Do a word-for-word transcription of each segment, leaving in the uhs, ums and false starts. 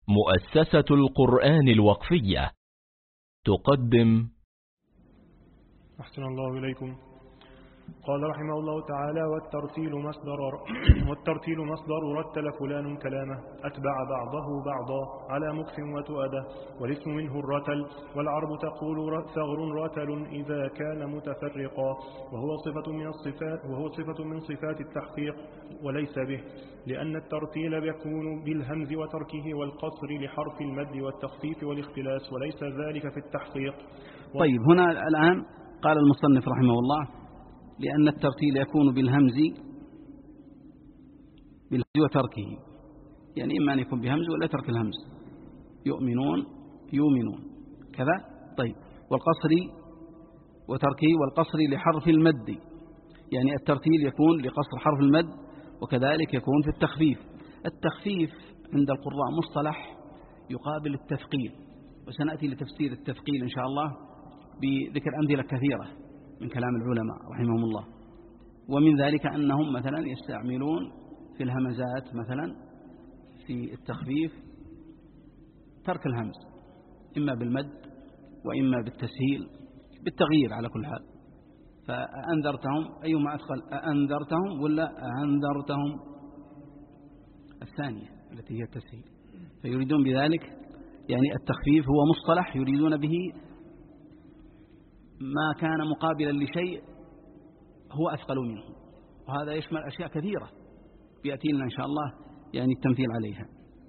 مؤسسة القرآن الوقفية تقدم. أحسن الله إليكم. قال رحمه الله تعالى: والترتيل مصدر والترتيل مصدر رتل فلان كلامه، أتبع بعضه بعضا على مكث وتؤده، والاسم منه الرتل. والعرب تقول ثغر رتل إذا كان متفرقا، وهو صفة من الصفات وهو صفة من صفات التحقيق وليس به، لأن الترتيل يكون بالهمز وتركه والقصر لحرف المد والتخفيف والاختلاس، وليس ذلك في التحقيق. طيب، هنا الآن قال المصنف رحمه الله: لأن الترتيل يكون بالهمز بالهمز وتركه، يعني إما أن يكون بهمز ولا ترك الهمز، يؤمنون يؤمنون كذا. طيب، والقصر وتركه والقصر لحرف المد، يعني الترتيل يكون لقصر حرف المد، وكذلك يكون في التخفيف. التخفيف عند القراء مصطلح يقابل التثقيل، وسنأتي لتفسير التثقيل إن شاء الله بذكر أمثلة كثيرة من كلام العلماء رحمهم الله. ومن ذلك أنهم مثلا يستعملون في الهمزات مثلا في التخفيف ترك الهمز، إما بالمد وإما بالتسهيل بالتغيير على كل حال. فأنذرتهم أيما أثقل، أأنذرتهم ولا أأنذرتهم؟ الثانية التي هي التسهيل. فيريدون بذلك يعني التخفيف هو مصطلح يريدون به ما كان مقابلا لشيء هو أثقل منه، وهذا يشمل أشياء كثيرة بيأتي لنا إن شاء الله يعني التمثيل عليها.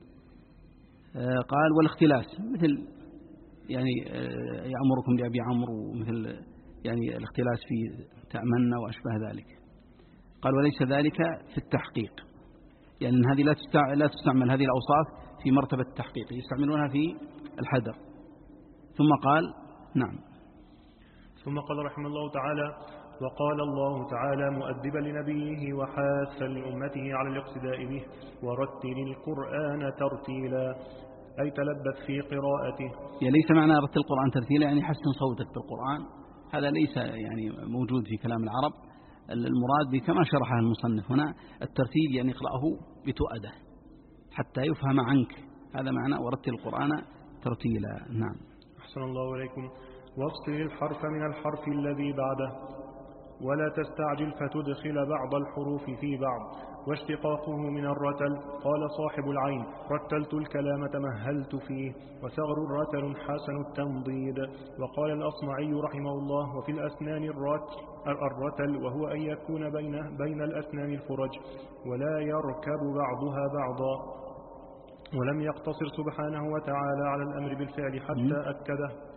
آه قال: والاختلاس مثل يعني آه يأمركم بأبي عمرو، ومثل يعني الاختلاس في تأمنا وأشبه ذلك. قال: وليس ذلك في التحقيق، يعني أن هذه لا تستعمل هذه الأوصاف في مرتبة التحقيق، يستعملونها في الحذر. ثم قال: نعم. ثم قال رحمه الله تعالى: وقال الله تعالى مؤدبا لنبيه وحاثا لأمته على الاقتداء به: ورتل القرآن ترتيلا، أي تلبث في قراءته. يعني ليس معنى رتل القرآن ترتيلا يعني حسن صوتك بالقرآن، هذا ليس يعني موجود في كلام العرب. المراد به كما شرحه المصنف هنا الترتيل يعني اقرأه بتؤده حتى يفهم عنك، هذا معنى ورتل القرآن ترتيلا. نعم. أحسن الله إليكم. وافصل الحرف من الحرف الذي بعده، ولا تستعجل فتدخل بعض الحروف في بعض، واشتقاقه من الرتل. قال صاحب العين: رتلت الكلام تمهلت فيه، وثغر رتل حسن التمضيد. وقال الأصمعي رحمه الله: وفي الأسنان الرتل، وهو أن يكون بين, بين الأسنان الفرج، ولا يركب بعضها بعضا. ولم يقتصر سبحانه وتعالى على الأمر بالفعل حتى أكده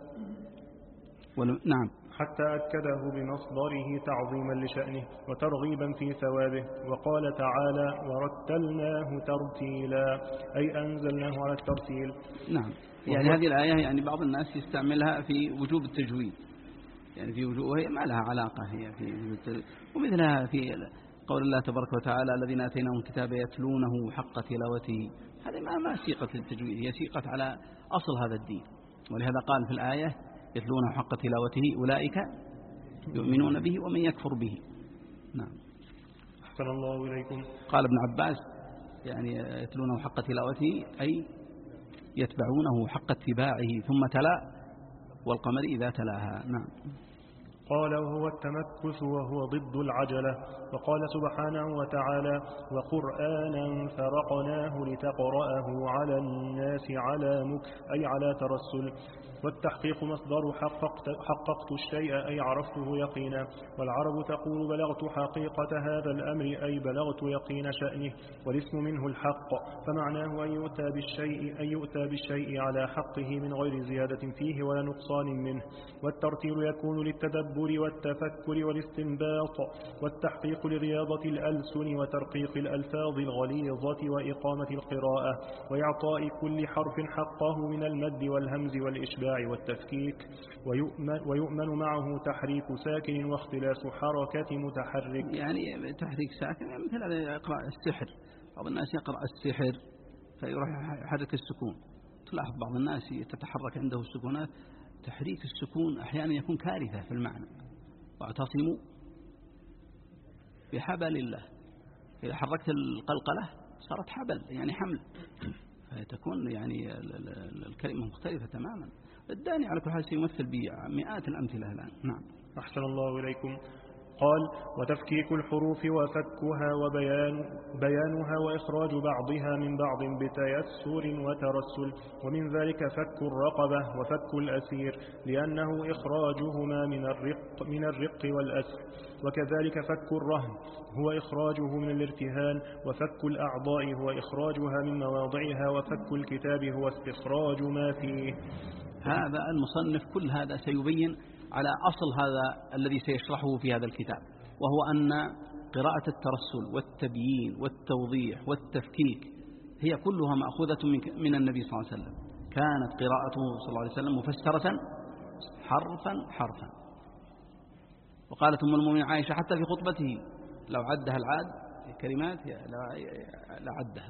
نعم حتى أكده بمصدره تعظيما لشأنه وترغيبا في ثوابه. وقال تعالى: ورتلناه ترتيلا، أي أنزلناه على الترتيل. نعم. يعني هذه الآية يعني بعض الناس يستعملها في وجوب التجويد، يعني في وجوب، وهي ما لها علاقة هي في وجوب التجويد. ومثلها في قول الله تبارك وتعالى: الذين آتيناهم الكتاب يتلونه حق تلاوته، هذه ما ما سيقة للتجويد، هي سيقة على أصل هذا الدين. ولهذا قال في الآية: يتلونه حق تلاوته أولئك يؤمنون به ومن يكفر به. نعم. أحسن الله إليكم. قال ابن عباس: يعني يتلونه حق تلاوته أي يتبعونه حق اتباعه، ثم تلا والقمر إذا تلاها. نعم. قال: وهو التمكث وهو ضد العجلة. وقال سبحانه وتعالى: وقرآنا فرقناه لتقرأه على الناس على مكث، أي على ترسل. والتحقيق مصدر حققت, حققت الشيء، أي عرفته يقينا. والعرب تقول: بلغت حقيقة هذا الأمر، أي بلغت يقين شأنه. والاسم منه الحق، فمعناه أن يؤتى بالشيء, أن يؤتى بالشيء على حقه من غير زيادة فيه ولا نقصان منه. والترتيل يكون للتدبر والتفكر والاستنباط. والتحقيق لرياضة الألسن وترقيق الألفاظ الغليظة وإقامة القراءة، وإعطاء كل حرف حقه من المد والهمز والإشباع والتفكيك. ويؤمن, ويؤمن معه تحريك ساكن واختلاس حركة متحرك. يعني تحريك ساكن يعني مثل هذا يقرأ السحر، بعض الناس يقرأ السحر فيروح يحرك السكون. تلاحظ بعض الناس تتحرك عنده السكونات، تحريك السكون أحيانا يكون كارثة في المعنى. واعتصموا بحبل الله، إذا حركت القلقلة صارت حبل يعني حمل، فتكون تكون يعني الكلمة مختلفة تماما. الداني على كل حال سيمثل بمئات الأمثلة الآن. نعم. أحسن الله إليكم. قال: وتفكيك الحروف وفكها وبيان بيانها وإخراج بعضها من بعض بتيسر وترسل، ومن ذلك فك الرقبة وفك الأسير لأنه إخراجهما من الرق, من الرق والأسر، وكذلك فك الرهن هو إخراجه من الارتهان، وفك الأعضاء هو إخراجها من مواضعها، وفك الكتاب هو استخراج ما فيه. هذا المصنف كل هذا سيبين على أصل هذا الذي سيشرحه في هذا الكتاب، وهو أن قراءة الترسل والتبيين والتوضيح والتفكيك هي كلها مأخوذة من النبي صلى الله عليه وسلم. كانت قراءته صلى الله عليه وسلم مفسرة حرفا حرفا. وقالت أم المؤمنين عائشة حتى في خطبته لو عدها العاد كلمات لعدها.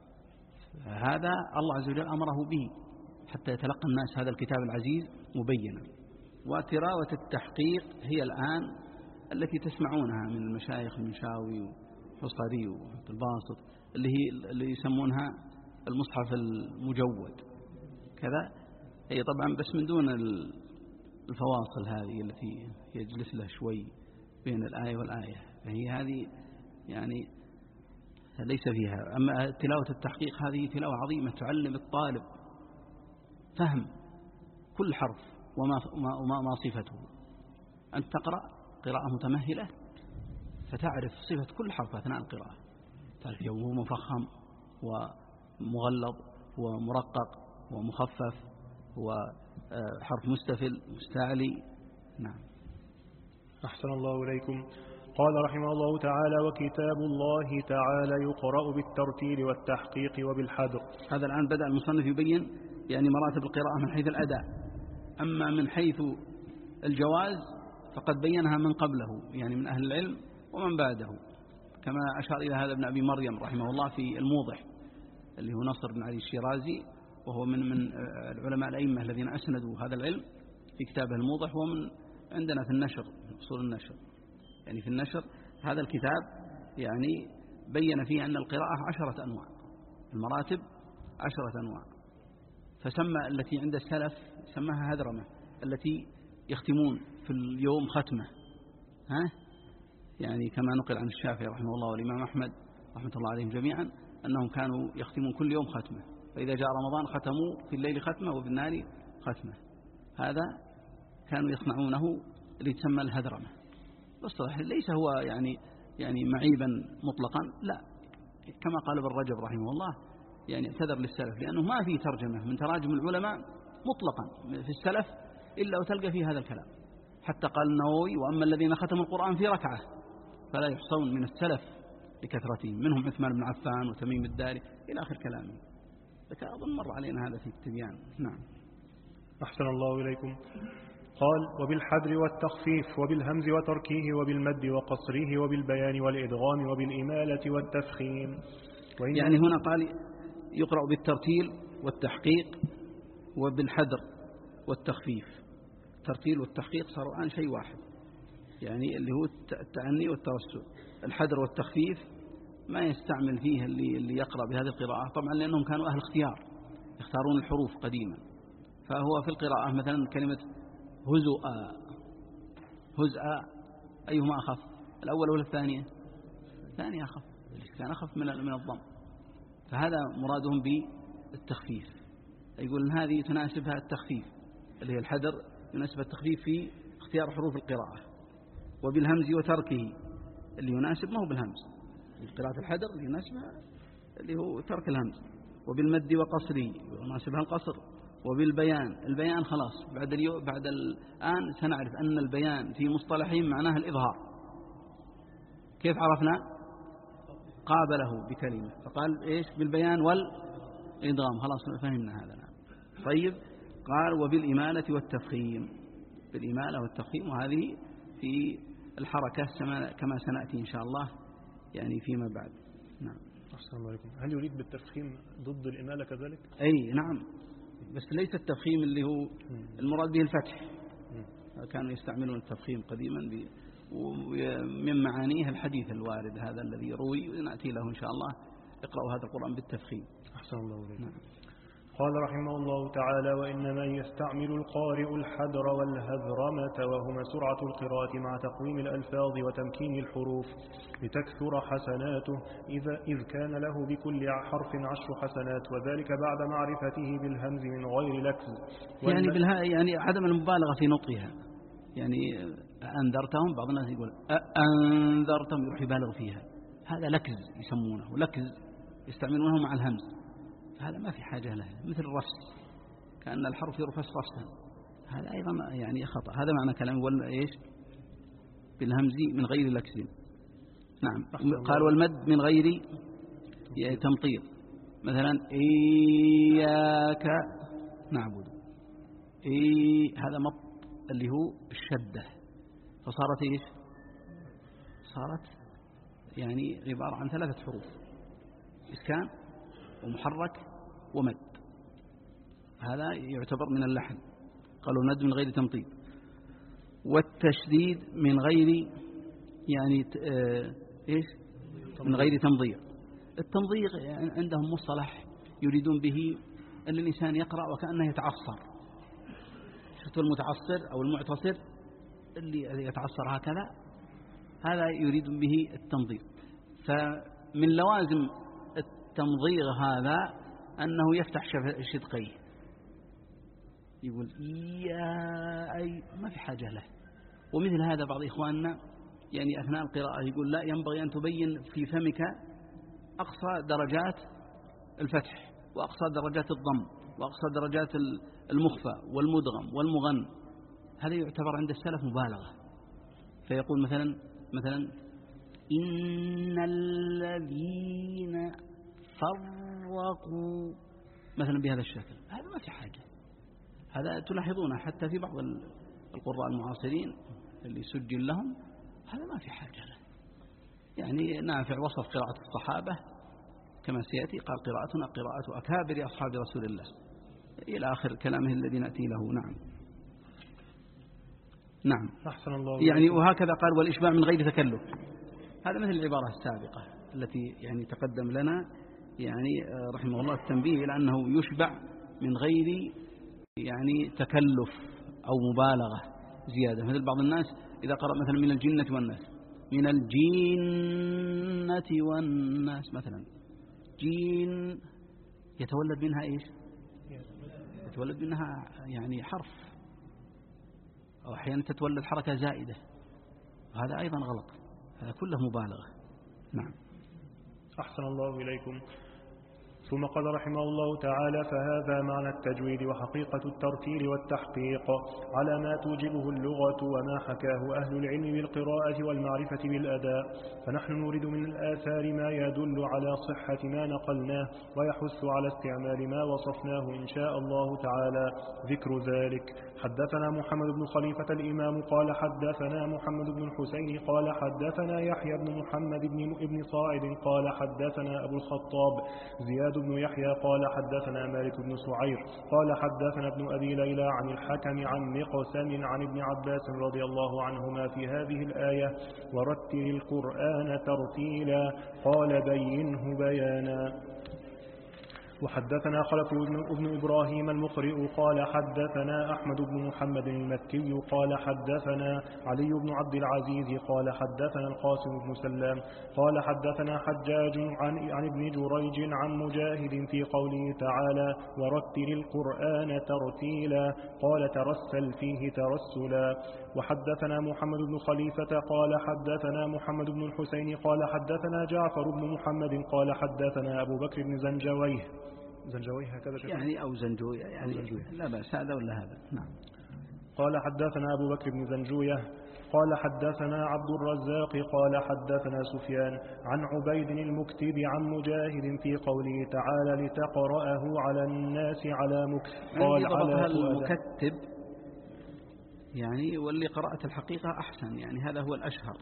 هذا الله عز وجل أمره به حتى يتلقى الناس هذا الكتاب العزيز مبينا. وتلاوة التحقيق هي الآن التي تسمعونها من المشايخ المنشاوي وحصري وعبد الباسط، اللي هي اللي يسمونها المصحف المجود كذا. هي طبعا بس من دون الفواصل هذه التي يجلس لها شوي بين الآية والآية، فهي هذه يعني ليس فيها. أما تلاوة التحقيق هذه تلاوة عظيمة تعلم الطالب فهم كل حرف وما, وما ما صفته. أن تقرأ قراءة متمهلة فتعرف صفة كل حرف أثناء القراءة، تعرف هو مفخم ومغلظ ومرقق ومخفف وحرف مستفل مستعلي. نعم. أحسن الله إليكم. قال رحمه الله تعالى: وكتاب الله تعالى يقرأ بالترتيل والتحقيق وبالحذر. هذا الآن بدأ المصنف يبين يعني مراتب القراءة من حيث الأداء. أما من حيث الجواز فقد بينها من قبله يعني من أهل العلم ومن بعده، كما أشار إلى هذا ابن أبي مريم رحمه الله في الموضح اللي هو نصر بن علي الشيرازي، وهو من من العلماء الأئمة الذين أسندوا هذا العلم في كتابه الموضح. ومن عندنا في النشر أصول النشر يعني في النشر هذا الكتاب يعني بين فيه أن القراءة عشرة أنواع، المراتب عشرة أنواع. فسمى التي عند السلف سماها هذرمة، التي يختمون في اليوم ختمة، ها يعني كما نقل عن الشافعي رحمه الله والإمام أحمد رحمة الله عليهم جميعا أنهم كانوا يختمون كل يوم ختمة، فإذا جاء رمضان ختموا في الليل ختمة وفي النهار ختمة. هذا كانوا يصنعونه اللي تسمى الهذرمة. بالصراحة ليس هو يعني يعني معيبا مطلقا، لا، كما قال ابن رجب رحمه الله يعني اعتذر للسلف لأنه ما في ترجمة من تراجم العلماء مطلقا في السلف إلا وتلقى فيه هذا الكلام. حتى قال النووي: وأما الذين ختموا القرآن في ركعة فلا يحصون من السلف لكثرتهم، منهم عثمان بن عفان وتميم الداري إلى آخر كلامه. لكن أظن مر علينا هذا في التبيان. نعم. أحسن الله إليكم. قال: وبالحذر والتخفيف وبالهمز وتركيه وبالمد وقصره وبالبيان والإدغام وبالإمالة والتفخيم. يعني هنا قال يقرأ بالترتيل والتحقيق وبالحذر والتخفيف. الترتيل والتحقيق صاروا الآن شيء واحد، يعني اللي هو التعني والترسل. الحذر والتخفيف ما يستعمل فيه اللي, اللي يقرأ بهذه القراءة طبعا لأنهم كانوا أهل اختيار يختارون الحروف قديما. فهو في القراءة مثلا كلمة هزؤا هزؤا أيهما أخف، الأول ولا الثانية؟ الثانية أخف، كان أخف من من الضم. فهذا مرادهم بالتخفيف، يقول إن هذه تناسبها التخفيف اللي هي الحذر، يناسبها التخفيف في اختيار حروف القراءة. وبالهمز وتركه اللي يناسب ما هو بالهمز، قراءة الحذر اللي يناسبها اللي هو ترك الهمز. وبالمد وقصره يناسبها القصر. وبالبيان، البيان خلاص بعد اليوم بعد الآن سنعرف أن البيان في مصطلحين معناه الإظهار. كيف عرفنا؟ قابله بكلمة فقال إيش؟ بالبيان والإدغام. خلاص فهمنا هذا. طيب، قال وبالإمالة والتفخيم، بالإمالة والتفخيم، وهذه في الحركة كما سنأتي إن شاء الله يعني فيما بعد. نعم. أحسن الله عليكم. هل يريد بالتفخيم ضد الإمالة كذلك؟ أي نعم، بس ليس التفخيم اللي هو المراد به الفتح. كانوا يستعملون التفخيم قديما، ومن معانيه الحديث الوارد هذا الذي روي، نأتي له إن شاء الله. اقرأوا هذا القرآن بالتفخيم. أحسن الله عليكم. نعم. قال رحمه الله تعالى: وإنما يستعمل القارئ الحدر والهذرمة وهما سرعة القراءة مع تقويم الألفاظ وتمكين الحروف لتكثر حسناته، إذا إذ كان له بكل حرف عشر حسنات، وذلك بعد معرفته بالهمز من غير لكز. يعني بالها يعني عدم المبالغة في نطقها. يعني أنذرتهم، بعض الناس يقول أنذرتهم يروح يبالغ فيها، هذا لكز يسمونه، لكز يستعملونه مع الهمز، هذا ما في حاجة له، مثل الرفس، كأن الحرف يرفس رفسا، هذا أيضا يعني خطأ. هذا معنى كلام ولا إيش؟ بالهمز من غير لكز. نعم. قال والمد من غير تمطير، مثلا إياك نعبد، إي هذا مط اللي هو الشدة، فصارت إيش؟ صارت يعني عبارة عن ثلاثة حروف: إسكان ومحرك ومد، هذا يعتبر من اللحن. قالوا المد من غير تمطيط. والتشديد من غير يعني آه إيش؟ من غير تمضيع. التمضيغ يعني عندهم مصطلح يريدون به أن الإنسان يقرأ وكأنه يتعصر. شفتوا المتعصر أو المعتصر اللي يتعصر هكذا، هذا يريد به التمضيغ. فمن لوازم التمضيغ هذا أنه يفتح شدقيه، يقول يا أي، ما في حاجة له. ومثل هذا بعض إخواننا يعني أثناء القراءة يقول لا، ينبغي أن تبين في فمك أقصى درجات الفتح وأقصى درجات الضم وأقصى درجات المخفى والمدغم والمغن، هذا يعتبر عند السلف مبالغة. فيقول مثلا مثلا إن الذين فرقوا مثلا بهذا الشكل، هذا ما في حاجة. هذا تلاحظونه حتى في بعض القراء المعاصرين اللي سجل لهم، هذا ما في حاجة له. يعني نافع وصف قراءة الصحابة كما سيأتي، قال قراءتنا قراءة أكابر أصحاب رسول الله إلى آخر كلامه الذي نأتي له. نعم نعم أحسن الله يعني. وهكذا قال والإشباع من غير تكلف، هذا مثل العبارة السابقة التي يعني تقدم لنا، يعني رحمه الله التنبيه إلى أنه يشبع من غير يعني تكلف أو مبالغة زيادة. مثل بعض الناس إذا قرأ مثلا من الجنة والناس، من الجنة والناس مثلا، جين يتولد منها إيش؟ يتولد منها يعني حرف، أو أحيانا تتولد حركة زائدة، وهذا أيضا غلط، هذا كله مبالغة. نعم. أحسن الله إليكم. ثم قال رحمه الله تعالى: فهذا معنى التجويد وحقيقة الترتيل والتحقيق على ما توجبه اللغة وما حكاه أهل العلم بالقراءة والمعرفة بالأداء. فنحن نريد من الآثار ما يدل على صحة ما نقلناه ويحث على استعمال ما وصفناه إن شاء الله تعالى. ذكر ذلك: حدثنا محمد بن خليفة الإمام قال حدثنا محمد بن الحسين قال حدثنا يحيى بن محمد بن ابن صاعد قال حدثنا أبو الخطاب زياد بن يحيى قال حدثنا مالك بن سعير قال حدثنا ابن أبي ليلى عن الحكم عن مقسم عن ابن عباس رضي الله عنهما في هذه الآية: ورتل القرآن ترتيلا، قال بينه بيانا. وحدثنا خلف ابن إبراهيم المقرئ قال حدثنا أحمد بن محمد المكي قال حدثنا علي بن عبد العزيز قال حدثنا القاسم بن سلام قال حدثنا حجاج عن, عن ابن جريج عن مجاهد في قوله تعالى: ورتل القرآن ترتيلا، قال ترسل فيه ترسلا. وحدثنا محمد بن خليفة قال حدثنا محمد بن الحسين قال حدثنا جعفر بن محمد قال حدثنا أبو بكر بن زنجويه زنجويه هكذا يعني أو زنجويه يعني زنجويه. لا بأس هذا ولا هذا. نعم. قال حدثنا أبو بكر بن زنجويه قال حدثنا عبد الرزاق قال حدثنا سفيان عن عبيد المكتب عن مجاهد في قوله تعالى: لتقرأه على الناس على مكث. قال على المكتب يعني، واللي قرأت الحقيقة أحسن، يعني هذا هو الأشهر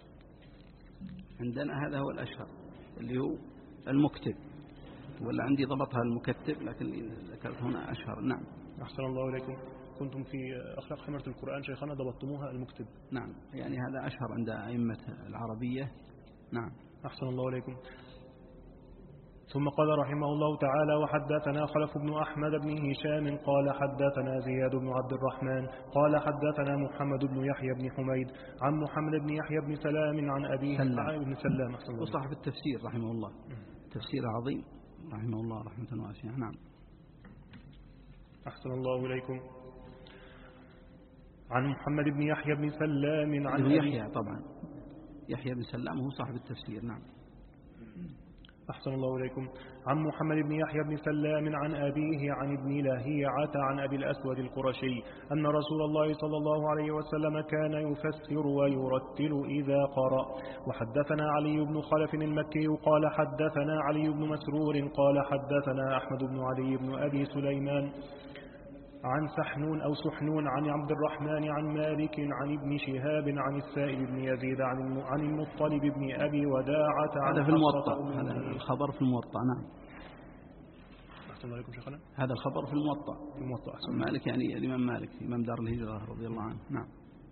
عندنا، هذا هو الأشهر اللي هو المكتب، ولا عندي ضبطها المكتب لكن ذكرت هنا أشهر. نعم. أحسن الله إليكم. كنتم في أخلاق حمرة القرآن شيخنا ضبطتموها المكتب. نعم، يعني هذا أشهر عند أئمة العربية. نعم. أحسن الله إليكم. ثم قال رحمه الله تعالى: وحدثنا خلف بن أحمد بن هشام قال حدثنا زياد بن عبد الرحمن قال حدثنا محمد بن يحيى بن حميد عن محمد بن يحيى بن سلام عن أبيه سلام بن سلام وصاحب التفسير رحمه الله، تفسير عظيم رحمه الله رحمة واسعة. نعم. أحسن الله إليكم. عن محمد بن يحيى بن سلام عن أبيه يحيى، طبعا يحيى بن سلام هو صاحب التفسير. نعم. أحسن الله إليكم. عن محمد بن يحيى بن سلام عن أبيه عن ابن لهيعة عن أبي الأسود القرشي أن رسول الله صلى الله عليه وسلم كان يفسر ويرتل إذا قرأ. وحدثنا علي بن خلف المكي قال حدثنا علي بن مسرور قال حدثنا أحمد بن علي بن أبي سليمان عن سحنون أو سحنون عن عبد الرحمن عن مالك عن ابن شهاب عن السائب بن يزيد عن عن المطلب بن أبي وداعة عن هذا في الموطأ، هذا الخبر في الموطأ. نعم. أحسن عليكم شيخنا. هذا الخبر في الموطأ، في الموطأ. مالك يعني الإمام مالك إمام دار الهجرة رضي الله عنه. نعم.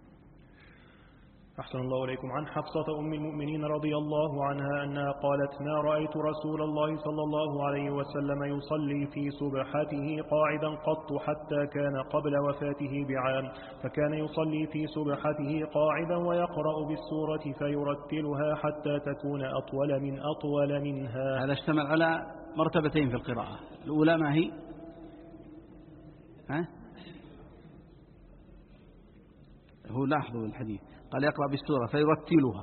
أحسن الله إليكم. عن حفصة أم المؤمنين رضي الله عنها أنها قالت: ما رأيت رسول الله صلى الله عليه وسلم يصلي في سبحته قاعدا قط حتى كان قبل وفاته بعام، فكان يصلي في سبحته قاعدا ويقرأ بالسورة فيرتلها حتى تكون أطول من أطول منها. هذا اشتمل على مرتبتين في القراءة. الأولى ما هي؟ ها؟ هو لاحظوا الحديث قال يقرأ بالسورة فيرتلها،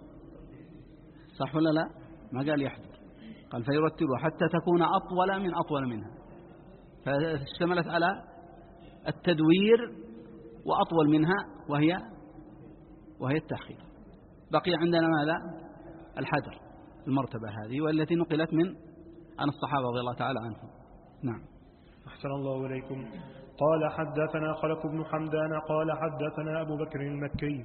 صح ولا لا؟ ما قال يحضر، قال فيرتلها حتى تكون أطول من أطول منها، فاشتملت على التدوير وأطول منها وهي وهي التأخير. بقي عندنا ماذا؟ الحدر، المرتبة هذه والتي نقلت من عن الصحابة رضي الله تعالى عنهم. نعم. أحسن الله إليكم. قال حدثنا خلف بن حمدان قال حدثنا أبو بكر المكي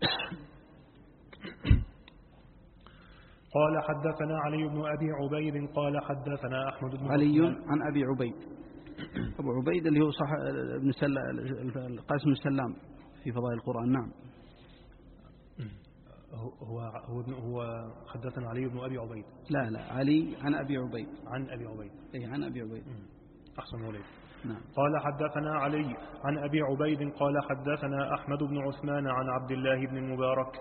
قال حدثنا علي بن أبي عبيد قال حدثنا أحمد بن علي عن أبي عبيد. أبو عبيد اللي هو صح ابن القاسم السلام في فضائل القرآن. نعم. هو هو هو حدثنا علي بن أبي عبيد. لا لا علي عن أبي عبيد. عن أبي عبيد. أي عن أبي عبيد. أحسن عليك. نعم. قال حدثنا علي عن أبي عبيد قال حدثنا أحمد بن عثمان عن عبد الله بن المبارك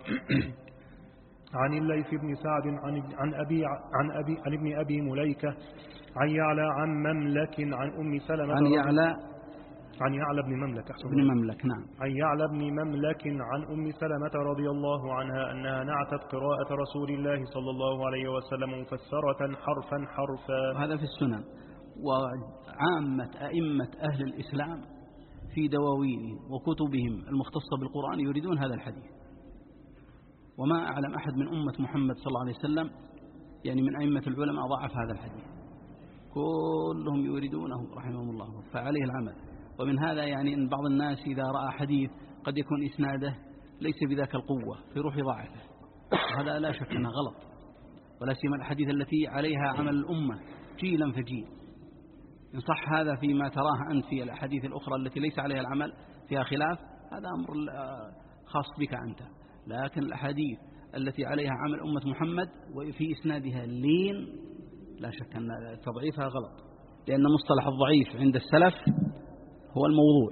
عن الليث بن سعد عن عن أبي عن أبي عن ابن أبي مليكة عن يعلى عن مملك عن أم سلمة عن يعلى عن يعلى بن مملك ابن مملك. نعم. عن يعلى بن مملك عن أم سلمة رضي الله عنها أنها نعتت قراءة رسول الله صلى الله عليه وسلم مفسرة حرفا حرفا. هذا في السنن. وعامة أئمة أهل الإسلام في دواوينهم وكتبهم المختصة بالقرآن يريدون هذا الحديث، وما أعلم أحد من أمة محمد صلى الله عليه وسلم يعني من أئمة العلماء ضعف هذا الحديث، كلهم يريدونه رحمهم الله، فعليه العمل. ومن هذا يعني أن بعض الناس إذا رأى حديث قد يكون إسناده ليس بذاك القوة فيروح يضاعفه، وهذا لا شك أنه غلط، ولا سيما الحديث التي عليها عمل الأمة جيلا فجيل. إن صح هذا فيما تراه أنت في الأحاديث الأخرى التي ليس عليها العمل فيها خلاف، هذا أمر خاص بك أنت، لكن الأحاديث التي عليها عمل أمة محمد وفي إسنادها لين لا شك أن تضعيفها غلط، لأن مصطلح الضعيف عند السلف هو الموضوع،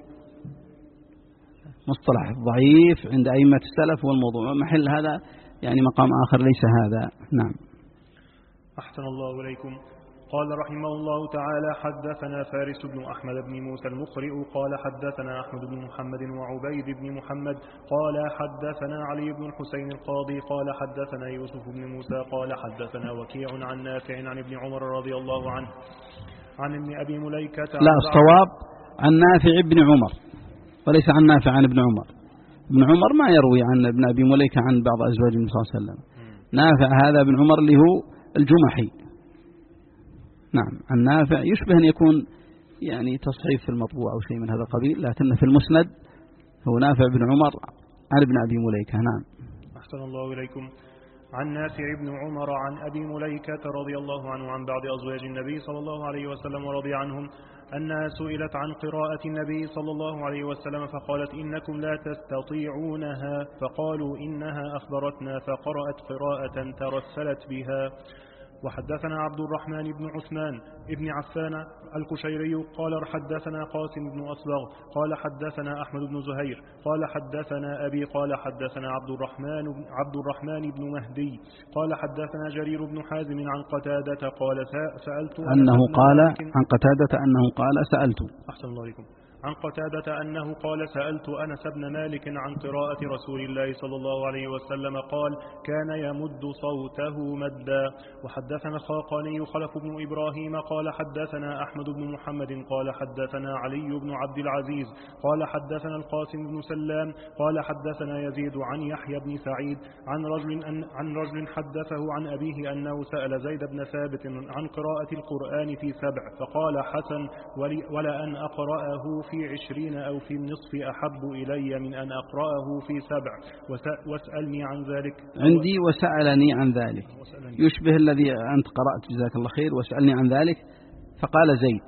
مصطلح الضعيف عند أئمة السلف هو الموضوع، محل هذا يعني مقام آخر ليس هذا. نعم. أحسن الله إليكم. قال رحمه الله تعالى حدثنا فارس بن أحمد بن موسى المقرئ قال حدثنا أحمد بن محمد وعبيد بن محمد قال حدثنا علي بن الحسين القاضي قال حدثنا يوسف بن موسى قال حدثنا وكيع عن نافع عن ابن عمر رضي الله عنه عن ابن أبي مليكة. لا، الصواب عن نافع ابن عمر وليس عن نافع عن ابن عمر. ابن عمر ما يروي عن ابن أبي مليكة عن بعض أزواج النبي صلى الله عليه وسلم. نافع هذا ابن عمر اللي هو الجمحي. نعم. عن نافع يشبه أن يكون يعني تصحيف في المطبوع أو شيء من هذا القبيل، لكن في المسند هو نافع بن عمر عن ابن أبي مليكة. نعم. أحسن الله إليكم. عن نافع بن عمر عن أبي مليكة رضي الله عنه عن بعض أزواج النبي صلى الله عليه وسلم ورضي عنهم أنها سئلت عن قراءة النبي صلى الله عليه وسلم فقالت إنكم لا تستطيعونها، فقالوا إنها أخبرتنا، فقرأت قراءة ترسلت بها وحدثنا عبد الرحمن بن عثمان ابن عفان القشيري قال حدثنا قاسم بن أصبغ قال حدثنا أحمد بن زهير قال حدثنا أبي قال حدثنا عبد الرحمن عبد الرحمن بن مهدي قال حدثنا جرير بن حازم عن قتادة قال سألت أنه قال عن قتادة أنه قال سألت أحسن الله عليكم عن قتادة أنه قال سألت أنس بن مالك عن قراءة رسول الله صلى الله عليه وسلم قال كان يمد صوته مدا. وحدثنا الخاقاني خلف بن إبراهيم قال حدثنا أحمد بن محمد قال حدثنا علي بن عبد العزيز قال حدثنا القاسم بن سلام قال حدثنا يزيد عن يحيى بن سعيد عن رجل, أن عن رجل حدثه عن أبيه أنه سأل زيد بن ثابت عن قراءة القرآن في سبع فقال حسن ولا أن أقرأه في عشرين أو في النصف أحب إلي من أن أقرأه في سبع واسألني عن ذلك. عندي وسألني عن ذلك يشبه الذي أنت قرأت جزاك الله خير واسألني عن ذلك فقال زيد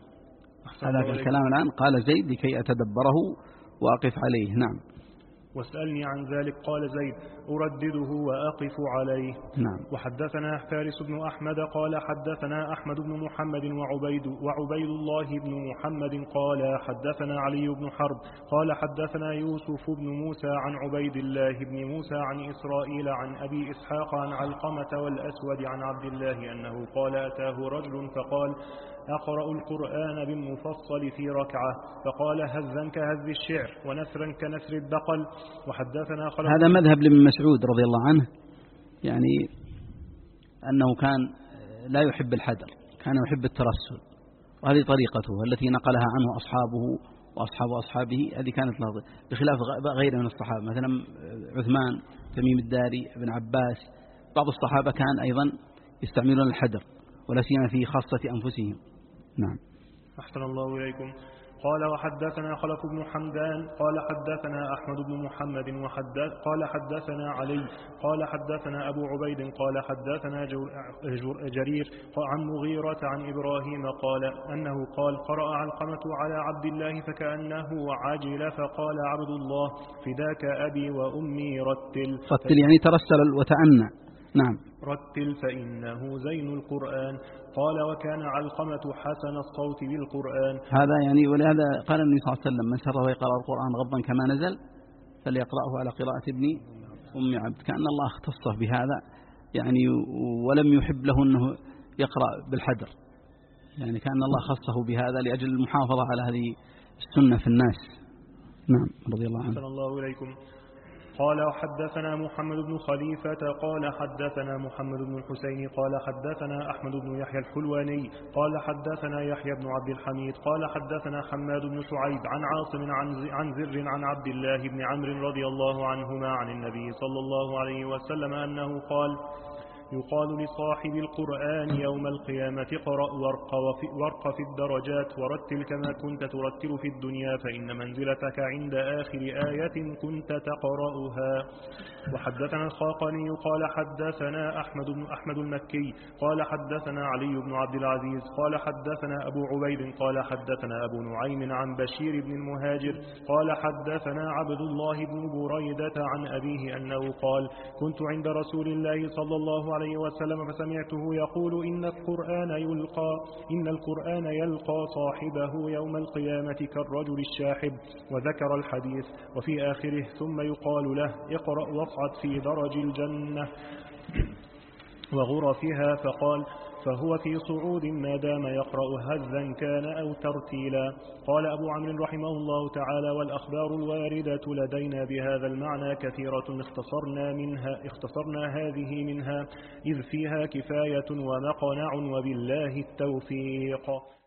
هذا الكلام الآن قال زيد لكي أتدبره وأقف عليه. نعم. واسألني عن ذلك قال زيد أردده وأقف عليه. نعم. وحدثنا فارس بن أحمد قال حدثنا أحمد بن محمد وعبيد, وعبيد الله بن محمد قال حدثنا علي بن حرب قال حدثنا يوسف بن موسى عن عبيد الله بن موسى عن إسرائيل عن أبي إسحاق عن علقمة والأسود عن عبد الله أنه قال أتاه رجل فقال أقرأ القرآن بالمفصل في ركعة فقال هزا كهز الشعر ونثرا كنثر الدقل. وحدثنا خلق هذا مذهب لابن مسعود رضي الله عنه يعني أنه كان لا يحب الحدر كان يحب الترسل وهذه طريقته التي نقلها عنه أصحابه وأصحاب أصحابه هذه كانت له بخلاف غيره من الصحابة مثلا عثمان تميم الداري ابن عباس بعض الصحابة كان أيضا يستعملون الحدر ولا سيما في خاصة أنفسهم. نعم. أحسن الله إليكم. قال وحدثنا خلف بن حمدان قال حدثنا أحمد بن محمد وحدث قال حدثنا علي قال حدثنا أبو عبيد قال حدثنا جرير عن مغيرة عن إبراهيم قال أنه قال قرأ علقمة على عبد الله فكأنه عجل فقال عبد الله فداك أبي وأمي رتل رتل يعني ترسل وتأنى. نعم. رتل فإنه زين القرآن. قال وكان علقمة حسن الصوت بالقرآن. هذا يعني ولهذا قال النبي صلى الله عليه وسلم من سره يقرأ القرآن غضا كما نزل فليقرأه على قراءة ابن أم عبد كأن الله اختصه بهذا يعني ولم يحب له أنه يقرأ بالحدر يعني كأن الله خصه بهذا لأجل المحافظة على هذه السنة في الناس. نعم رضي الله عنه. أحسن الله إليكم. قال وحدثنا محمد بن خليفة قال حدثنا محمد بن الحسين قال حدثنا أحمد بن يحيى الحلواني قال حدثنا يحيى بن عبد الحميد قال حدثنا حماد بن شعيب عن عاصم عن زر عن عبد الله بن عمرو رضي الله عنهما عن النبي صلى الله عليه وسلم أنه قال يقال لصاحب القرآن يوم القيامة اقرأ وارق في الدرجات ورتل كما كنت ترتل في الدنيا فإن منزلتك عند آخر آية كنت تقرأها. وحدثنا الخاقاني قال حدثنا أحمد بن أحمد المكي قال حدثنا علي بن عبد العزيز قال حدثنا أبو عبيد قال حدثنا أبو نعيم عن بشير بن المهاجر قال حدثنا عبد الله بن بريدة عن أبيه أنه قال كنت عند رسول الله صلى الله عليه وسلم فسمعته يقول إن القرآن يلقى إن القرآن يلقى صاحبه يوم القيامة كالرجل الشاحب وذكر الحديث وفي آخره ثم يقال له اقرأ واصعد في درج الجنة وغرفها فقال فهو في صعود ما دام يقرأ هزا كان أو ترتيلا. قال أبو عمرو رحمه الله تعالى والأخبار الواردة لدينا بهذا المعنى كثيرة اختصرنا منها اختصرنا هذه منها إذ فيها كفاية ومقنع وبالله التوفيق.